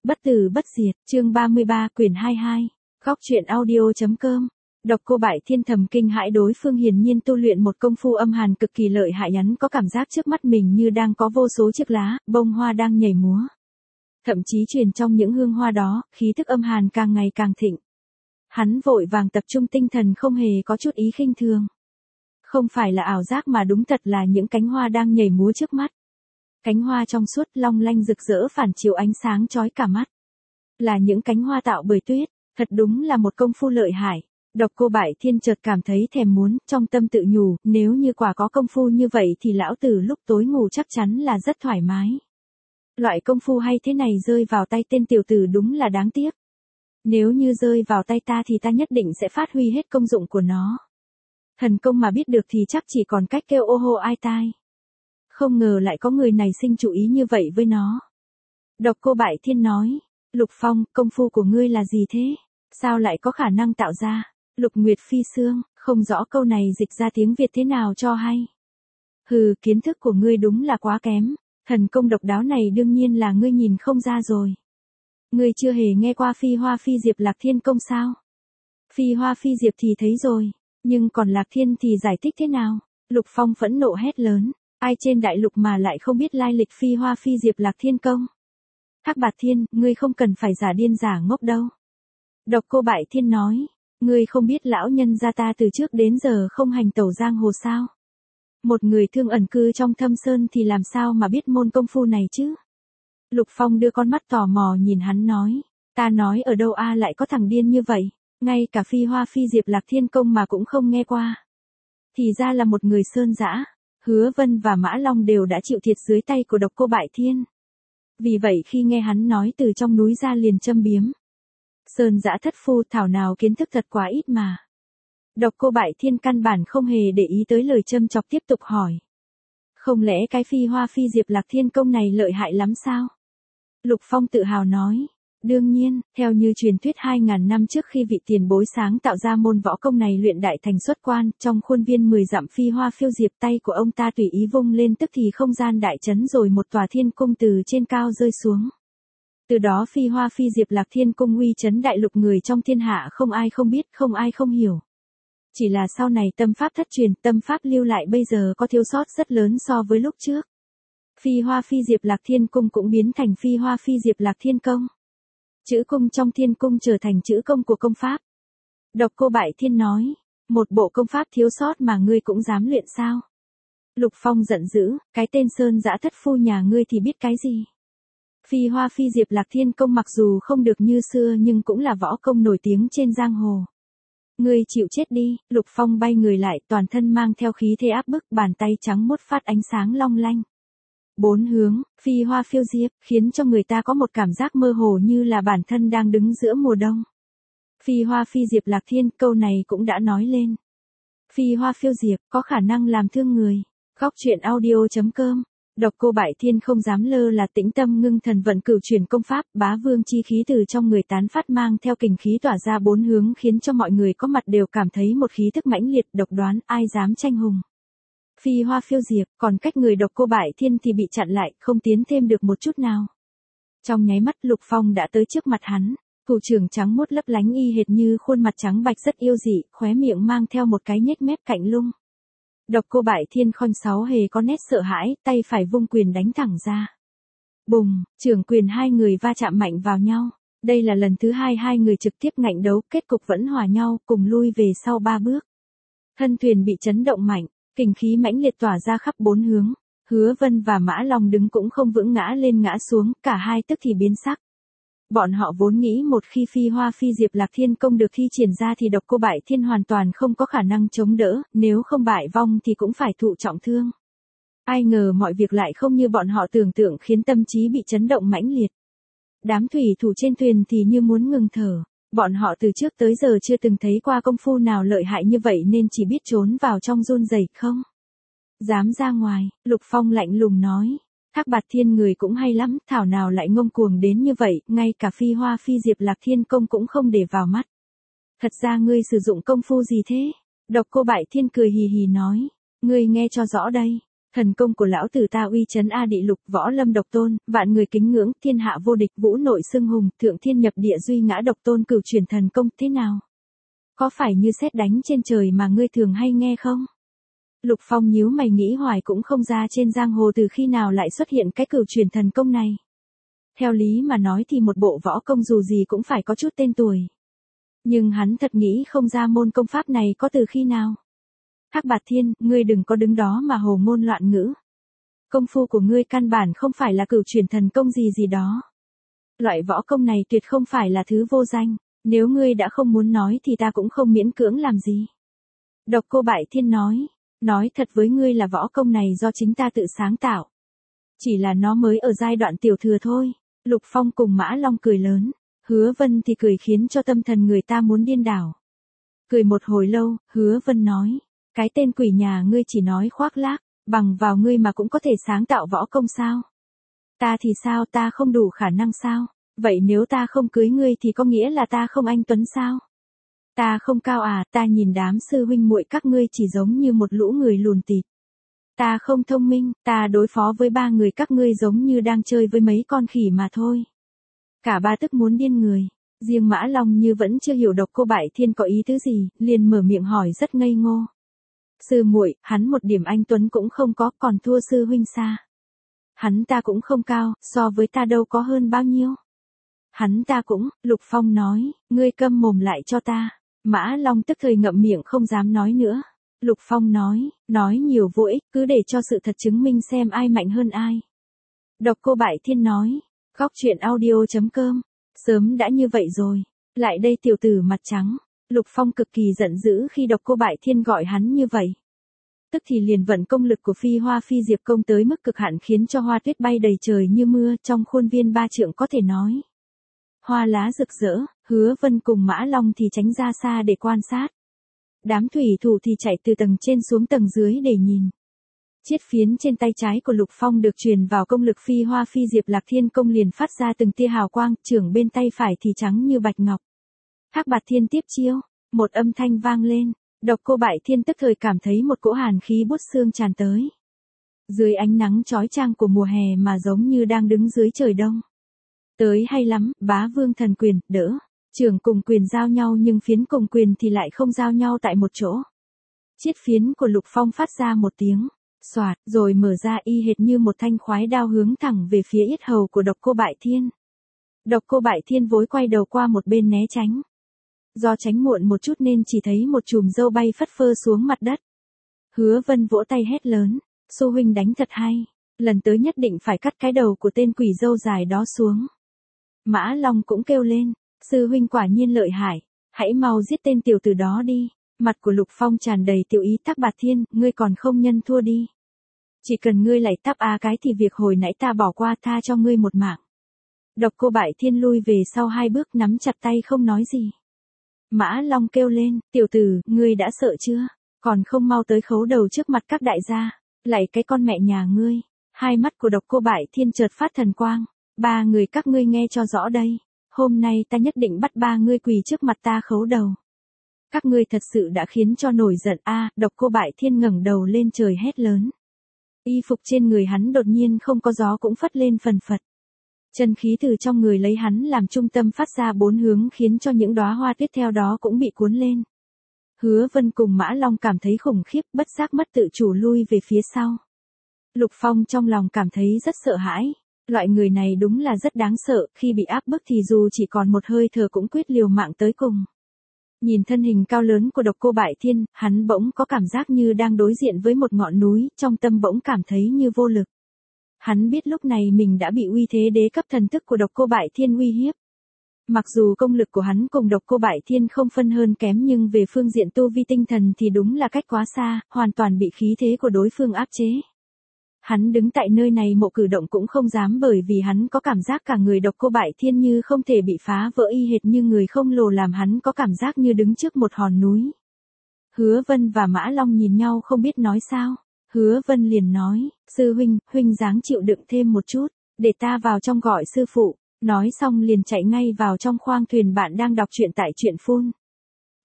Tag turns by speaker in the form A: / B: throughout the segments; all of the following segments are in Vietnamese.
A: Bất tử bất diệt, chương 33, quyển 22, góc truyện audio.com. Độc Cô Bại Thiên thầm kinh hãi, đối phương hiển nhiên tu luyện một công phu âm hàn cực kỳ lợi hại, hắn có cảm giác trước mắt mình như đang có vô số chiếc lá, bông hoa đang nhảy múa. Thậm chí truyền trong những hương hoa đó, khí thức âm hàn càng ngày càng thịnh. Hắn vội vàng tập trung tinh thần, không hề có chút ý khinh thường. Không phải là ảo giác mà đúng thật là những cánh hoa đang nhảy múa trước mắt. Cánh hoa trong suốt long lanh rực rỡ phản chiếu ánh sáng chói cả mắt. Là những cánh hoa tạo bởi tuyết, thật đúng là một công phu lợi hại. Độc Cô Bại Thiên chợt cảm thấy thèm muốn, trong tâm tự nhủ, nếu như quả có công phu như vậy thì lão tử lúc tối ngủ chắc chắn là rất thoải mái. Loại công phu hay thế này rơi vào tay tên tiểu tử đúng là đáng tiếc. Nếu như rơi vào tay ta thì ta nhất định sẽ phát huy hết công dụng của nó. Thần công mà biết được thì chắc chỉ còn cách kêu ô hô ai tai. Không ngờ lại có người này sinh chủ ý như vậy với nó. Độc Cô Bại Thiên nói, Lục Phong, công phu của ngươi là gì thế? Sao lại có khả năng tạo ra? Lục Nguyệt phi xương, không rõ câu này dịch ra tiếng Việt thế nào cho hay. Hừ, kiến thức của ngươi đúng là quá kém. Thần công độc đáo này đương nhiên là ngươi nhìn không ra rồi. Ngươi chưa hề nghe qua Phi Hoa Phi Diệp Lạc Thiên công sao? Phi Hoa Phi Diệp thì thấy rồi, nhưng còn Lạc Thiên thì giải thích thế nào? Lục Phong phẫn nộ hét lớn, ai trên đại lục mà lại không biết lai lịch Phi Hoa Phi Diệp Lạc Thiên công? Thác Bạt Thiên, ngươi không cần phải giả điên giả ngốc đâu. Độc Cô Bại Thiên nói, ngươi không biết lão nhân gia ta từ trước đến giờ không hành tẩu giang hồ sao? Một người thương ẩn cư trong thâm sơn thì làm sao mà biết môn công phu này chứ? Lục Phong đưa con mắt tò mò nhìn hắn nói, ta nói ở đâu lại có thằng điên như vậy, ngay cả Phi Hoa Phi Diệp Lạc Thiên công mà cũng không nghe qua. Thì ra là một người sơn dã, Hứa Vân và Mã Long đều đã chịu thiệt dưới tay của Độc Cô Bại Thiên. Vì vậy khi nghe hắn nói từ trong núi ra liền châm biếm. Sơn dã thất phu, thảo nào kiến thức thật quá ít mà. Độc Cô Bại Thiên căn bản không hề để ý tới lời châm chọc, tiếp tục hỏi. Không lẽ cái Phi Hoa Phi Diệp Lạc Thiên công này lợi hại lắm sao? Lục Phong tự hào nói. Đương nhiên, theo như truyền thuyết 2000 năm trước khi vị tiền bối sáng tạo ra môn võ công này luyện đại thành xuất quan, trong khuôn viên 10 dặm Phi Hoa Phiêu Diệp, tay của ông ta tùy ý vung lên tức thì không gian đại chấn, rồi một tòa thiên cung từ trên cao rơi xuống. Từ đó Phi Hoa Phi Diệp Lạc Thiên cung uy chấn đại lục, người trong thiên hạ không ai không biết, không ai không hiểu. Chỉ là sau này tâm pháp thất truyền, tâm pháp lưu lại bây giờ có thiếu sót rất lớn so với lúc trước. Phi Hoa Phi Diệp Lạc Thiên cung cũng biến thành Phi Hoa Phi Diệp Lạc Thiên công. Chữ cung trong thiên cung trở thành chữ công của công pháp. Độc Cô Bại Thiên nói, một bộ công pháp thiếu sót mà ngươi cũng dám luyện sao? Lục Phong giận dữ, cái tên sơn dã thất phu nhà ngươi thì biết cái gì? Phi Hoa Phi Diệp Lạc Thiên công mặc dù không được như xưa nhưng cũng là võ công nổi tiếng trên giang hồ. Ngươi chịu chết đi. Lục Phong bay người lại, toàn thân mang theo khí thế áp bức, bàn tay trắng muốt phát ánh sáng long lanh. Bốn hướng, Phi Hoa Phiêu Diệp, khiến cho người ta có một cảm giác mơ hồ như là bản thân đang đứng giữa mùa đông. Phi Hoa Phi Diệp Lạc Thiên, câu này cũng đã nói lên. Phi Hoa Phiêu Diệp, có khả năng làm thương người. Góc truyện audio.com. Độc Cô Bại Thiên không dám lơ là, tĩnh tâm ngưng thần vận cửu chuyển công pháp, bá vương chi khí từ trong người tán phát, mang theo kình khí tỏa ra bốn hướng, khiến cho mọi người có mặt đều cảm thấy một khí thức mãnh liệt độc đoán, ai dám tranh hùng. Phi Hoa Phiêu Diệp, còn cách người Độc Cô Bại Thiên thì bị chặn lại, không tiến thêm được một chút nào. Trong nháy mắt Lục Phong đã tới trước mặt hắn, thủ trưởng trắng muốt lấp lánh y hệt như khuôn mặt trắng bạch rất yêu dị, khóe miệng mang theo một cái nhếch mép cạnh lung. Độc Cô Bại Thiên khoanh sáu hề có nét sợ hãi, tay phải vung quyền đánh thẳng ra. Bùng, trưởng quyền hai người va chạm mạnh vào nhau. Đây là lần thứ hai người trực tiếp ngạnh đấu, kết cục vẫn hòa nhau, cùng lui về sau 3 bước. Thân thuyền bị chấn động mạnh, kình khí mãnh liệt tỏa ra khắp bốn hướng. Hứa Vân và Mã Long đứng cũng không vững, ngã lên ngã xuống, cả hai tức thì biến sắc. Bọn họ vốn nghĩ một khi Phi Hoa Phi Diệp Lạc Thiên công được thi triển ra thì Độc Cô Bại Thiên hoàn toàn không có khả năng chống đỡ, nếu không bại vong thì cũng phải thụ trọng thương. Ai ngờ mọi việc lại không như bọn họ tưởng tượng, khiến tâm trí bị chấn động mãnh liệt. Đám thủy thủ trên thuyền thì như muốn ngừng thở, bọn họ từ trước tới giờ chưa từng thấy qua công phu nào lợi hại như vậy nên chỉ biết trốn vào trong run rẩy, không dám ra ngoài. Lục Phong lạnh lùng nói. Thác Bạt Thiên người cũng hay lắm, thảo nào lại ngông cuồng đến như vậy, ngay cả Phi Hoa Phi Diệp Lạc Thiên công cũng không để vào mắt. Thật ra ngươi sử dụng công phu gì thế? Độc Cô Bại Thiên cười hì hì nói. Ngươi nghe cho rõ đây. Thần công của lão tử ta uy chấn A Địa Lục, võ lâm độc tôn, vạn người kính ngưỡng, thiên hạ vô địch, vũ nội xưng hùng, thượng thiên nhập địa duy ngã độc tôn, cửu truyền thần công, thế nào? Có phải như sét đánh trên trời mà ngươi thường hay nghe không? Lục Phong nhíu mày nghĩ hoài cũng không ra trên giang hồ từ khi nào lại xuất hiện cái cửu truyền thần công này. Theo lý mà nói thì một bộ võ công dù gì cũng phải có chút tên tuổi. Nhưng hắn thật nghĩ không ra môn công pháp này có từ khi nào. Hắc Bạt Thiên, ngươi đừng có đứng đó mà hồ ngôn loạn ngữ. Công phu của ngươi căn bản không phải là cửu truyền thần công gì gì đó. Loại võ công này tuyệt không phải là thứ vô danh, nếu ngươi đã không muốn nói thì ta cũng không miễn cưỡng làm gì. Độc Cô Bại Thiên nói thật với ngươi là võ công này do chính ta tự sáng tạo. Chỉ là nó mới ở giai đoạn tiểu thừa thôi. Lục Phong cùng Mã Long cười lớn, Hứa Vân thì cười khiến cho tâm thần người ta muốn điên đảo. Cười một hồi lâu, Hứa Vân nói, cái tên quỷ nhà ngươi chỉ nói khoác lác, bằng vào ngươi mà cũng có thể sáng tạo võ công sao? Ta thì sao, ta không đủ khả năng sao? Vậy nếu ta không cưới ngươi thì có nghĩa là ta không anh tuấn sao? Ta không cao à, ta nhìn đám sư huynh muội các ngươi chỉ giống như một lũ người lùn tịt. Ta không thông minh, ta đối phó với ba người các ngươi giống như đang chơi với mấy con khỉ mà thôi. Cả ba tức muốn điên người, riêng Mã Long như vẫn chưa hiểu Độc Cô Bại Thiên có ý tứ gì, liền mở miệng hỏi rất ngây ngô. Sư muội, hắn một điểm anh tuấn cũng không có, còn thua sư huynh xa. Hắn ta cũng không cao, so với ta đâu có hơn bao nhiêu. Hắn ta cũng, Lục Phong nói, ngươi câm mồm lại cho ta. Mã Long tức thời ngậm miệng không dám nói nữa. Lục Phong nói nhiều vô ích, cứ để cho sự thật chứng minh xem ai mạnh hơn ai. Độc Cô Bại Thiên nói, góc truyện audio.com, sớm đã như vậy rồi, lại đây tiểu tử mặt trắng. Lục Phong cực kỳ giận dữ khi Độc Cô Bại Thiên gọi hắn như vậy. Tức thì liền vận công lực của Phi Hoa Phi Diệp công tới mức cực hạn khiến cho hoa tuyết bay đầy trời như mưa trong khuôn viên 3 trượng có thể nói. Hoa lá rực rỡ, Hứa Vân cùng Mã Long thì tránh ra xa để quan sát. Đám thủy thủ thì chạy từ tầng trên xuống tầng dưới để nhìn. Chiết phiến trên tay trái của Lục Phong được truyền vào công lực Phi Hoa Phi Diệp Lạc Thiên công liền phát ra từng tia hào quang, trưởng bên tay phải thì trắng như bạch ngọc. Hắc Bạt Thiên tiếp chiêu, một âm thanh vang lên, Độc Cô Bại Thiên tức thời cảm thấy một cỗ hàn khí buốt xương tràn tới. Dưới ánh nắng chói chang của mùa hè mà giống như đang đứng dưới trời đông. Tới hay lắm, Bá Vương Thần Quyền, đỡ. Trưởng cùng quyền giao nhau nhưng phiến cùng quyền thì lại không giao nhau tại một chỗ. Chiết phiến của Lục Phong phát ra một tiếng, xoạt, rồi mở ra y hệt như một thanh khoái đao hướng thẳng về phía yết hầu của Độc Cô Bại Thiên. Độc Cô Bại Thiên vối quay đầu qua một bên né tránh. Do tránh muộn một chút nên chỉ thấy một chùm râu bay phất phơ xuống mặt đất. Hứa Vân vỗ tay hét lớn, Xu huynh đánh thật hay, lần tới nhất định phải cắt cái đầu của tên quỷ râu dài đó xuống. Mã Long cũng kêu lên, sư huynh quả nhiên lợi hại, hãy mau giết tên tiểu tử đó đi. Mặt của Lục Phong tràn đầy tiểu ý, Hắc Bạt Thiên, ngươi còn không nhân thua đi. Chỉ cần ngươi lại táp cái thì việc hồi nãy ta bỏ qua tha cho ngươi một mạng. Độc Cô Bại Thiên lui về sau 2 bước nắm chặt tay không nói gì. Mã Long kêu lên, tiểu tử, ngươi đã sợ chưa? Còn không mau tới khấu đầu trước mặt các đại gia, lạy cái con mẹ nhà ngươi. Hai mắt của Độc Cô Bại Thiên chợt phát thần quang, 3 người các ngươi nghe cho rõ đây. Hôm nay ta nhất định bắt 3 ngươi quỳ trước mặt ta khấu đầu. Các ngươi thật sự đã khiến cho nổi giận a. Độc Cô Bại Thiên ngẩng đầu lên trời hét lớn. Y phục trên người hắn đột nhiên không có gió cũng phất lên phần phật. Chân khí từ trong người lấy hắn làm trung tâm phát ra 4 hướng khiến cho những đóa hoa tuyết theo đó cũng bị cuốn lên. Hứa Vân cùng Mã Long cảm thấy khủng khiếp, bất giác mất tự chủ lui về phía sau. Lục Phong trong lòng cảm thấy rất sợ hãi. Loại người này đúng là rất đáng sợ, khi bị áp bức thì dù chỉ còn một hơi thở cũng quyết liều mạng tới cùng. Nhìn thân hình cao lớn của Độc Cô Bại Thiên, hắn bỗng có cảm giác như đang đối diện với một ngọn núi, trong tâm bỗng cảm thấy như vô lực. Hắn biết lúc này mình đã bị uy thế đế cấp thần thức của Độc Cô Bại Thiên uy hiếp. Mặc dù công lực của hắn cùng Độc Cô Bại Thiên không phân hơn kém nhưng về phương diện tu vi tinh thần thì đúng là cách quá xa, hoàn toàn bị khí thế của đối phương áp chế. Hắn đứng tại nơi này một cử động cũng không dám bởi vì hắn có cảm giác cả người Độc Cô Bại Thiên như không thể bị phá vỡ y hệt như người không lồ làm hắn có cảm giác như đứng trước một hòn núi. Hứa Vân và Mã Long nhìn nhau không biết nói sao. Hứa Vân liền nói, sư huynh dáng chịu đựng thêm một chút, để ta vào trong gọi sư phụ. Nói xong liền chạy ngay vào trong khoang thuyền bạn đang đọc truyện tại truyện phun.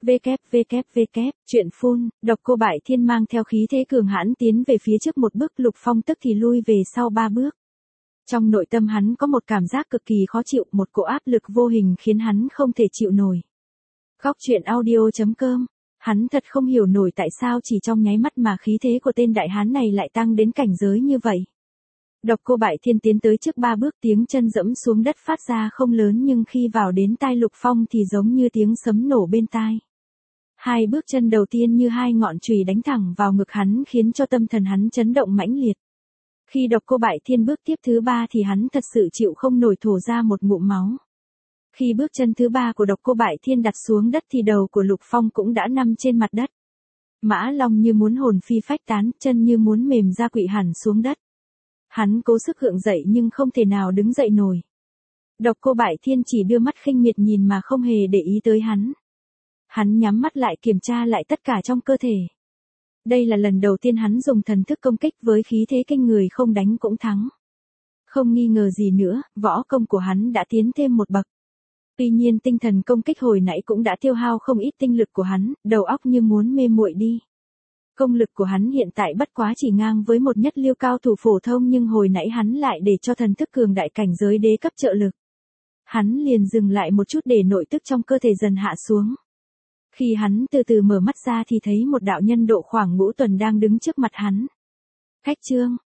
A: www. Chuyện phun, độc cô Bại Thiên mang theo khí thế cường hãn tiến về phía trước một bước, Lục Phong tức thì lui về sau 3 bước. Trong nội tâm hắn có một cảm giác cực kỳ khó chịu, một cỗ áp lực vô hình khiến hắn không thể chịu nổi. Góc truyện audio.com. Hắn thật không hiểu nổi tại sao chỉ trong nháy mắt mà khí thế của tên đại hán này lại tăng đến cảnh giới như vậy. Độc cô Bại Thiên tiến tới trước 3 bước, tiếng chân dẫm xuống đất phát ra không lớn nhưng khi vào đến tai Lục Phong thì giống như tiếng sấm nổ bên tai. 2 bước chân đầu tiên như 2 ngọn chùy đánh thẳng vào ngực hắn khiến cho tâm thần hắn chấn động mãnh liệt. Khi Độc cô Bại Thiên bước tiếp thứ 3 thì hắn thật sự chịu không nổi thổ ra một ngụm máu. Khi bước chân thứ 3 của Độc cô Bại Thiên đặt xuống đất thì đầu của Lục Phong cũng đã nằm trên mặt đất. Mã Long như muốn hồn phi phách tán, chân như muốn mềm ra quỵ hẳn xuống đất. Hắn cố sức gượng dậy nhưng không thể nào đứng dậy nổi. Độc cô Bại Thiên chỉ đưa mắt khinh miệt nhìn mà không hề để ý tới hắn. Hắn nhắm mắt lại kiểm tra lại tất cả trong cơ thể. Đây là lần đầu tiên hắn dùng thần thức công kích với khí thế kinh người, không đánh cũng thắng. Không nghi ngờ gì nữa, võ công của hắn đã tiến thêm một bậc. Tuy nhiên tinh thần công kích hồi nãy cũng đã tiêu hao không ít tinh lực của hắn, đầu óc như muốn mê muội đi. Công lực của hắn hiện tại bất quá chỉ ngang với một nhất lưu cao thủ phổ thông, nhưng hồi nãy hắn lại để cho thần thức cường đại cảnh giới đế cấp trợ lực. Hắn liền dừng lại một chút để nội tức trong cơ thể dần hạ xuống. Khi hắn từ từ mở mắt ra thì thấy một đạo nhân độ khoảng ngũ tuần đang đứng trước mặt hắn. Khách Trương,